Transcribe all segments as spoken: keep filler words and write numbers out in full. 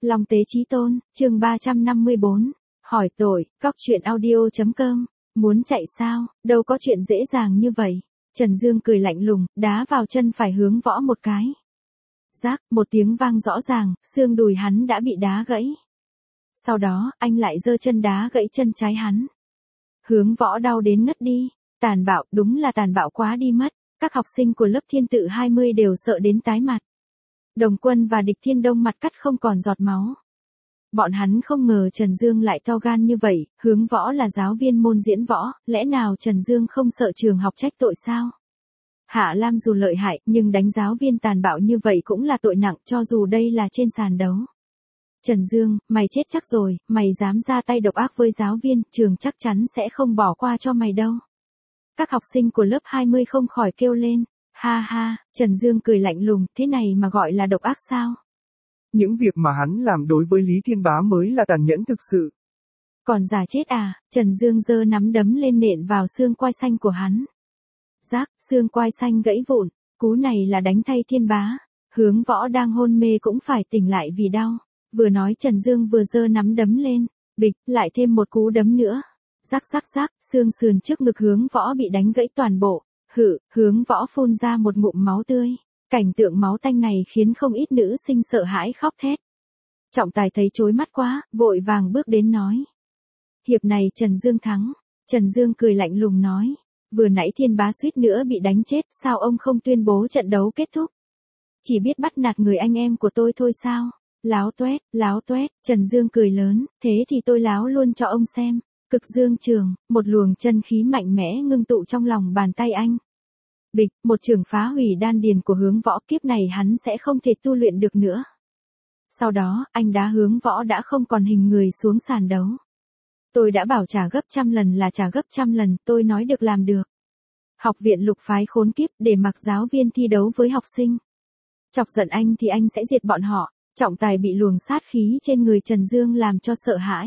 Long Tế Chí Tôn, chương ba trăm năm mươi bốn. Hỏi tội, cóc truyện audio chấm com. Muốn chạy sao, đâu có chuyện dễ dàng như vậy. Trần Dương cười lạnh lùng, đá vào chân phải hướng võ một cái. Rác, một tiếng vang rõ ràng, xương đùi hắn đã bị đá gãy. Sau đó, anh lại giơ chân đá gãy chân trái hắn. Hướng võ đau đến ngất đi. Tàn bạo, đúng là tàn bạo quá đi mất. Các học sinh của lớp Thiên Tự hai mươi đều sợ đến tái mặt. Đồng Quân và Địch Thiên Đông mặt cắt không còn giọt máu. Bọn hắn không ngờ Trần Dương lại to gan như vậy, Hướng Võ là giáo viên môn diễn võ, lẽ nào Trần Dương không sợ trường học trách tội sao? Hạ Lam dù lợi hại, nhưng đánh giáo viên tàn bạo như vậy cũng là tội nặng, cho dù đây là trên sàn đấu. Trần Dương, mày chết chắc rồi, mày dám ra tay độc ác với giáo viên, trường chắc chắn sẽ không bỏ qua cho mày đâu. Các học sinh của lớp hai mươi không khỏi kêu lên. Ha ha, Trần Dương cười lạnh lùng, thế này mà gọi là độc ác sao? Những việc mà hắn làm đối với Lý Thiên Bá mới là tàn nhẫn thực sự. Còn giả chết à, Trần Dương giơ nắm đấm lên nện vào xương quai xanh của hắn. Rác, xương quai xanh gãy vụn, cú này là đánh thay Thiên Bá. Hướng Võ đang hôn mê cũng phải tỉnh lại vì đau. Vừa nói Trần Dương vừa giơ nắm đấm lên, bịch, lại thêm một cú đấm nữa. Rắc rắc rắc, xương sườn trước ngực Hướng Võ bị đánh gãy toàn bộ. Hự, Hướng Võ phun ra một ngụm máu tươi. Cảnh tượng máu tanh này khiến không ít nữ sinh sợ hãi khóc thét. Trọng Tài thấy chói mắt quá, vội vàng bước đến nói. Hiệp này Trần Dương thắng. Trần Dương cười lạnh lùng nói. Vừa nãy Thiên Bá suýt nữa bị đánh chết, sao ông không tuyên bố trận đấu kết thúc? Chỉ biết bắt nạt người anh em của tôi thôi sao? Láo toét, láo toét, Trần Dương cười lớn, thế thì tôi láo luôn cho ông xem. Cực dương trường, một luồng chân khí mạnh mẽ ngưng tụ trong lòng bàn tay anh. Bịch, một trường phá hủy đan điền của Hướng Võ, kiếp này hắn sẽ không thể tu luyện được nữa. Sau đó, anh đá Hướng Võ đã không còn hình người xuống sàn đấu. Tôi đã bảo trả gấp trăm lần là trả gấp trăm lần, tôi nói được làm được. Học viện Lục phái khốn kiếp để mặc giáo viên thi đấu với học sinh. Chọc giận anh thì anh sẽ diệt bọn họ. Trọng Tài bị luồng sát khí trên người Trần Dương làm cho sợ hãi.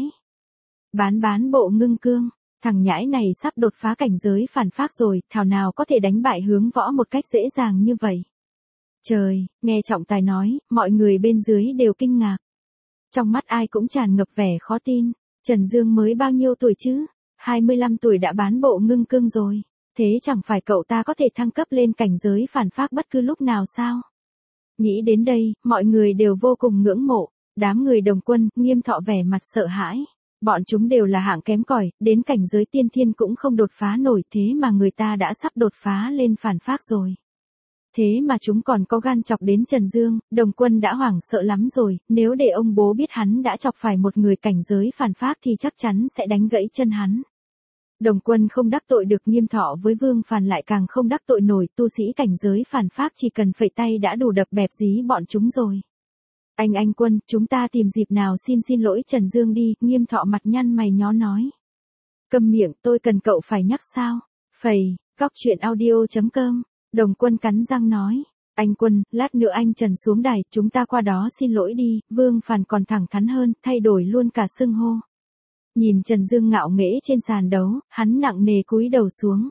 Bán bán bộ ngưng cương, thằng nhãi này sắp đột phá cảnh giới phản phác rồi, thảo nào có thể đánh bại Hướng Võ một cách dễ dàng như vậy. Trời, nghe Trọng Tài nói, mọi người bên dưới đều kinh ngạc. Trong mắt ai cũng tràn ngập vẻ khó tin, Trần Dương mới bao nhiêu tuổi chứ? hai mươi lăm tuổi đã bán bộ ngưng cương rồi, thế chẳng phải cậu ta có thể thăng cấp lên cảnh giới phản phác bất cứ lúc nào sao? Nghĩ đến đây, mọi người đều vô cùng ngưỡng mộ, đám người Đồng Quân, Nghiêm Thọ vẻ mặt sợ hãi. Bọn chúng đều là hạng kém cỏi, đến cảnh giới tiên thiên cũng không đột phá nổi, thế mà người ta đã sắp đột phá lên phản phác rồi. Thế mà chúng còn có gan chọc đến Trần Dương, Đồng Quân đã hoảng sợ lắm rồi, nếu để ông bố biết hắn đã chọc phải một người cảnh giới phản phác thì chắc chắn sẽ đánh gãy chân hắn. Đồng Quân không đắc tội được Nghiêm Thọ với Vương Phàn lại càng không đắc tội nổi, tu sĩ cảnh giới phản phác chỉ cần phẩy tay đã đủ đập bẹp dí bọn chúng rồi. Anh anh Quân, chúng ta tìm dịp nào xin xin lỗi Trần Dương đi, Nghiêm Thọ mặt nhăn mày nhó nói. Câm miệng, tôi cần cậu phải nhắc sao? Phầy, cóc truyện audio chấm com. Đồng Quân cắn răng nói. Anh Quân, lát nữa anh Trần xuống đài, chúng ta qua đó xin lỗi đi, Vương Phàn còn thẳng thắn hơn, thay đổi luôn cả xưng hô. Nhìn Trần Dương ngạo nghễ trên sàn đấu, hắn nặng nề cúi đầu xuống.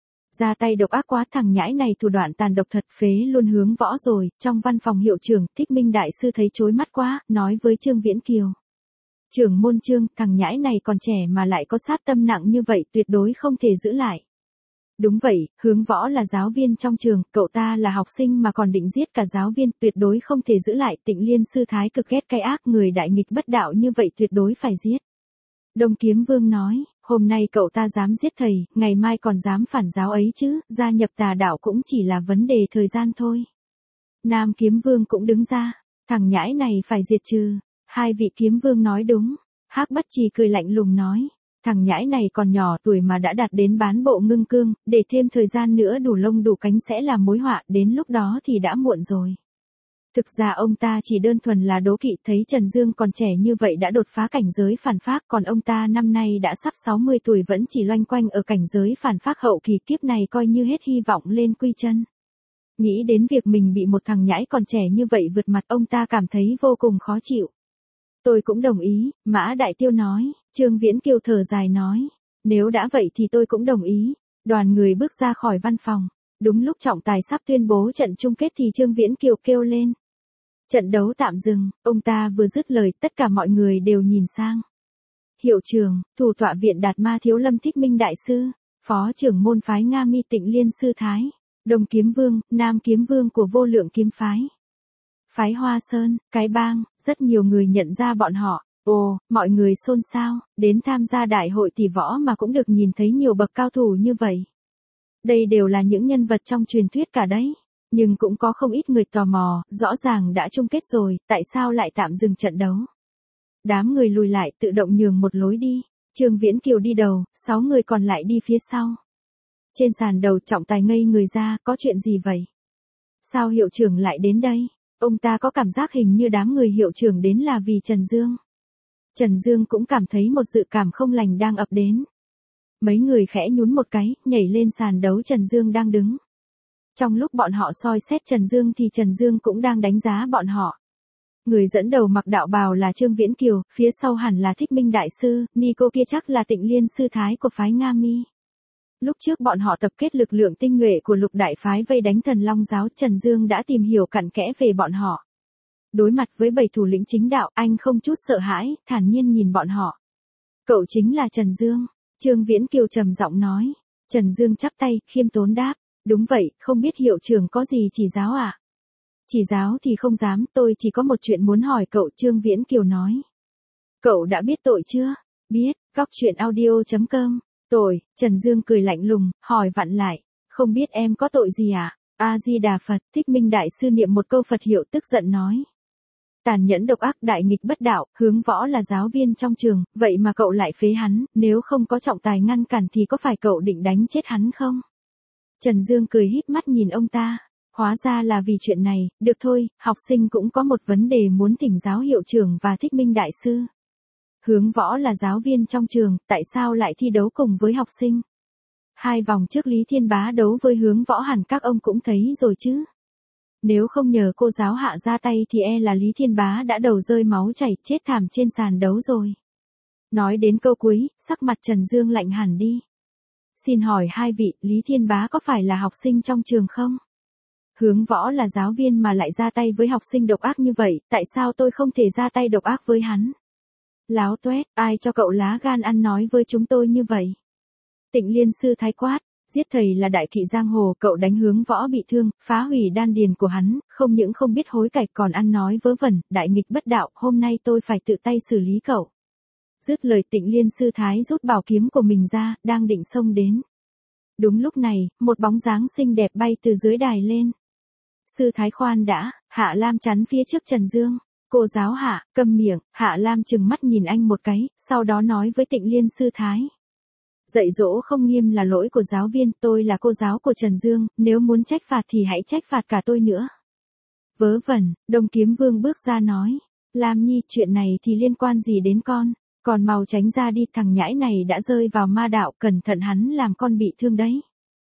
Ra tay độc ác quá, thằng nhãi này thủ đoạn tàn độc thật, phế luôn Hướng Võ rồi. Trong văn phòng hiệu trưởng, Thích Minh đại sư thấy chói mắt quá, nói với Trương Viễn Kiều. Trưởng môn Trương, thằng nhãi này còn trẻ mà lại có sát tâm nặng như vậy, tuyệt đối không thể giữ lại. Đúng vậy, Hướng Võ là giáo viên trong trường, cậu ta là học sinh mà còn định giết cả giáo viên, tuyệt đối không thể giữ lại. Tịnh Liên sư thái cực ghét cay ác, người đại nghịch bất đạo như vậy tuyệt đối phải giết. Đông Kiếm Vương nói, hôm nay cậu ta dám giết thầy, ngày mai còn dám phản giáo ấy chứ, gia nhập tà đạo cũng chỉ là vấn đề thời gian thôi. Nam Kiếm Vương cũng đứng ra, thằng nhãi này phải diệt trừ. Hai vị Kiếm Vương nói đúng. Hắc Bất Trì cười lạnh lùng nói, thằng nhãi này còn nhỏ tuổi mà đã đạt đến bán bộ ngưng cương, để thêm thời gian nữa đủ lông đủ cánh sẽ là mối họa, đến lúc đó thì đã muộn rồi. Thực ra ông ta chỉ đơn thuần là đố kỵ, thấy Trần Dương còn trẻ như vậy đã đột phá cảnh giới phản phác, còn ông ta năm nay đã sắp sáu mươi tuổi vẫn chỉ loanh quanh ở cảnh giới phản phác hậu kỳ, kiếp này coi như hết hy vọng lên quy chân. Nghĩ đến việc mình bị một thằng nhãi còn trẻ như vậy vượt mặt, ông ta cảm thấy vô cùng khó chịu. Tôi cũng đồng ý, Mã Đại Tiêu nói. Trương Viễn Kiều thở dài nói, nếu đã vậy thì tôi cũng đồng ý. Đoàn người bước ra khỏi văn phòng. Đúng lúc Trọng Tài sắp tuyên bố trận chung kết thì Trương Viễn Kiều kêu lên. Trận đấu tạm dừng, ông ta vừa dứt lời tất cả mọi người đều nhìn sang. Hiệu trưởng, thủ tọa viện Đạt Ma Thiếu Lâm Thích Minh Đại Sư, phó trưởng môn phái Nga Mi Tịnh Liên Sư Thái, Đồng Kiếm Vương, Nam Kiếm Vương của Vô Lượng Kiếm Phái. Phái Hoa Sơn, Cái Bang, rất nhiều người nhận ra bọn họ. Ồ, mọi người xôn xao, đến tham gia đại hội tỷ võ mà cũng được nhìn thấy nhiều bậc cao thủ như vậy. Đây đều là những nhân vật trong truyền thuyết cả đấy. Nhưng cũng có không ít người tò mò, rõ ràng đã chung kết rồi, tại sao lại tạm dừng trận đấu? Đám người lùi lại tự động nhường một lối đi. Trương Viễn Kiều đi đầu, sáu người còn lại đi phía sau. Trên sàn đầu trọng tài ngây người ra, có chuyện gì vậy? Sao hiệu trưởng lại đến đây? Ông ta có cảm giác hình như đám người hiệu trưởng đến là vì Trần Dương. Trần Dương cũng cảm thấy một dự cảm không lành đang ập đến. Mấy người khẽ nhún một cái, nhảy lên sàn đấu Trần Dương đang đứng. Trong lúc bọn họ soi xét Trần Dương thì Trần Dương cũng đang đánh giá bọn họ. Người dẫn đầu mặc đạo bào là Trương Viễn Kiều, phía sau hẳn là Thích Minh Đại Sư, Nico kia chắc là Tịnh Liên Sư Thái của phái Nga Mi. Lúc trước bọn họ tập kết lực lượng tinh nhuệ của lục đại phái vây đánh Thần Long Giáo, Trần Dương đã tìm hiểu cặn kẽ về bọn họ. Đối mặt với bảy thủ lĩnh chính đạo, anh không chút sợ hãi, thản nhiên nhìn bọn họ. Cậu chính là Trần Dương, Trương Viễn Kiều trầm giọng nói. Trần Dương chắp tay, khiêm tốn đáp. Đúng vậy, không biết hiệu trưởng có gì chỉ giáo ạ? À? Chỉ giáo thì không dám, tôi chỉ có một chuyện muốn hỏi cậu, Trương Viễn Kiều nói. Cậu đã biết tội chưa? Biết, góc chuyện audio chấm com. Tội, Trần Dương cười lạnh lùng, hỏi vặn lại. Không biết em có tội gì ạ? À? A-di-đà Phật, Thích Minh Đại Sư niệm một câu Phật hiệu tức giận nói. Tàn nhẫn độc ác đại nghịch bất đạo, Hướng Võ là giáo viên trong trường, vậy mà cậu lại phế hắn, nếu không có trọng tài ngăn cản thì có phải cậu định đánh chết hắn không? Trần Dương cười híp mắt nhìn ông ta. Hóa ra là vì chuyện này, được thôi, học sinh cũng có một vấn đề muốn thỉnh giáo hiệu trưởng và Thích Minh Đại Sư. Hướng Võ là giáo viên trong trường, tại sao lại thi đấu cùng với học sinh? Hai vòng trước Lý Thiên Bá đấu với Hướng Võ hẳn các ông cũng thấy rồi chứ. Nếu không nhờ cô giáo hạ ra tay thì e là Lý Thiên Bá đã đầu rơi máu chảy chết thảm trên sàn đấu rồi. Nói đến câu cuối, sắc mặt Trần Dương lạnh hẳn đi. Xin hỏi hai vị, Lý Thiên Bá có phải là học sinh trong trường không? Hướng Võ là giáo viên mà lại ra tay với học sinh độc ác như vậy, tại sao tôi không thể ra tay độc ác với hắn? Láo toét, ai cho cậu lá gan ăn nói với chúng tôi như vậy? Tịnh Liên Sư Thái quát, giết thầy là đại kỵ giang hồ, cậu đánh Hướng Võ bị thương, phá hủy đan điền của hắn, không những không biết hối cải còn ăn nói vớ vẩn, đại nghịch bất đạo, hôm nay tôi phải tự tay xử lý cậu. Dứt lời Tịnh Liên Sư Thái rút bảo kiếm của mình ra, đang định xông đến. Đúng lúc này, một bóng dáng xinh đẹp bay từ dưới đài lên. Sư Thái khoan đã, Hạ Lam chắn phía trước Trần Dương. Cô giáo Hạ, câm miệng, Hạ Lam trừng mắt nhìn anh một cái, sau đó nói với Tịnh Liên Sư Thái. Dạy dỗ không nghiêm là lỗi của giáo viên, tôi là cô giáo của Trần Dương, nếu muốn trách phạt thì hãy trách phạt cả tôi nữa. Vớ vẩn, Đồng Kiếm Vương bước ra nói. Lam Nhi, chuyện này thì liên quan gì đến con? Còn mau tránh ra đi, thằng nhãi này đã rơi vào ma đạo, cẩn thận hắn làm con bị thương đấy.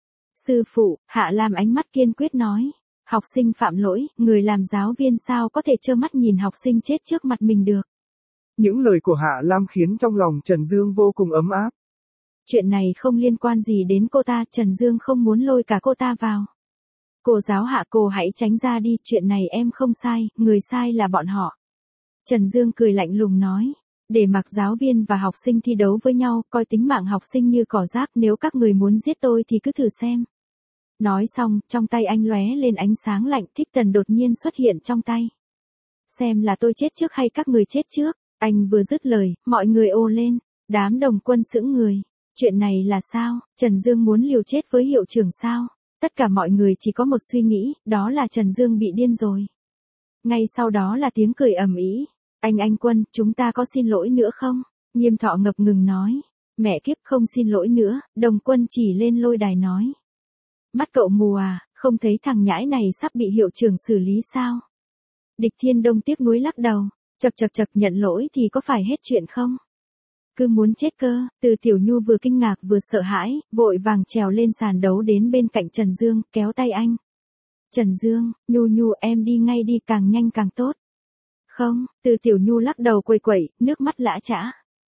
Sư phụ, Hạ Lam ánh mắt kiên quyết nói. Học sinh phạm lỗi, người làm giáo viên sao có thể trơ mắt nhìn học sinh chết trước mặt mình được. Những lời của Hạ Lam khiến trong lòng Trần Dương vô cùng ấm áp. Chuyện này không liên quan gì đến cô ta, Trần Dương không muốn lôi cả cô ta vào. Cô giáo Hạ, cô hãy tránh ra đi, chuyện này em không sai, người sai là bọn họ. Trần Dương cười lạnh lùng nói. Để mặc giáo viên và học sinh thi đấu với nhau, coi tính mạng học sinh như cỏ rác, nếu các người muốn giết tôi thì cứ thử xem. Nói xong, trong tay anh lóe lên ánh sáng lạnh, Thích Tần đột nhiên xuất hiện trong tay. Xem là tôi chết trước hay các người chết trước, anh vừa dứt lời, mọi người ồ lên, đám đồng quân sững người. Chuyện này là sao, Trần Dương muốn liều chết với hiệu trưởng sao? Tất cả mọi người chỉ có một suy nghĩ, đó là Trần Dương bị điên rồi. Ngay sau đó là tiếng cười ầm ĩ. Anh anh Quân, chúng ta có xin lỗi nữa không? Nghiêm Thọ ngập ngừng nói. Mẹ kiếp, không xin lỗi nữa, Đồng Quân chỉ lên lôi đài nói. Mắt cậu mù à, không thấy thằng nhãi này sắp bị hiệu trưởng xử lý sao? Địch Thiên Đông tiếc nuối lắc đầu. Chật chật chật, nhận lỗi thì có phải hết chuyện không? Cứ muốn chết cơ. Từ Tiểu Nhu vừa kinh ngạc vừa sợ hãi, vội vàng trèo lên sàn đấu đến bên cạnh Trần Dương, kéo tay anh. Trần Dương, Nhu Nhu em đi ngay đi, càng nhanh càng tốt. Không, Từ Tiểu Nhu lắc đầu quẩy quẩy, nước mắt lã chã.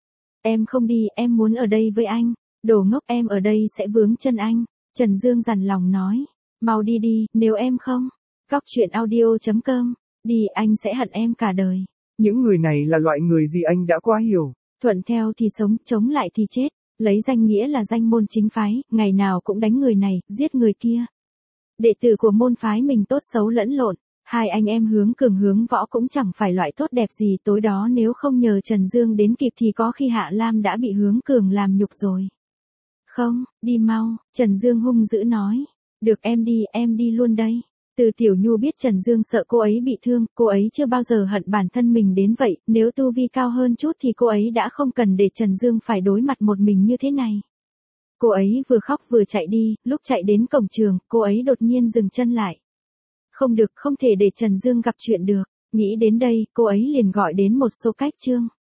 Em không đi, em muốn ở đây với anh. Đồ ngốc, em ở đây sẽ vướng chân anh. Trần Dương dằn lòng nói. Mau đi đi, nếu em không. Góc chuyện audio chấm com Đi, anh sẽ hận em cả đời. Những người này là loại người gì anh đã quá hiểu. Thuận theo thì sống, chống lại thì chết. Lấy danh nghĩa là danh môn chính phái, ngày nào cũng đánh người này, giết người kia. Đệ tử của môn phái mình tốt xấu lẫn lộn. Hai anh em Hướng Cường Hướng Võ cũng chẳng phải loại tốt đẹp gì, tối đó nếu không nhờ Trần Dương đến kịp thì có khi Hạ Lam đã bị Hướng Cường làm nhục rồi. Không, đi mau, Trần Dương hung dữ nói. Được, em đi, em đi luôn đây. Từ Tiểu Nhu biết Trần Dương sợ cô ấy bị thương, cô ấy chưa bao giờ hận bản thân mình đến vậy, nếu tu vi cao hơn chút thì cô ấy đã không cần để Trần Dương phải đối mặt một mình như thế này. Cô ấy vừa khóc vừa chạy đi, lúc chạy đến cổng trường, cô ấy đột nhiên dừng chân lại. Không được, không thể để Trần Dương gặp chuyện được. Nghĩ đến đây, cô ấy liền gọi đến một số cách chương.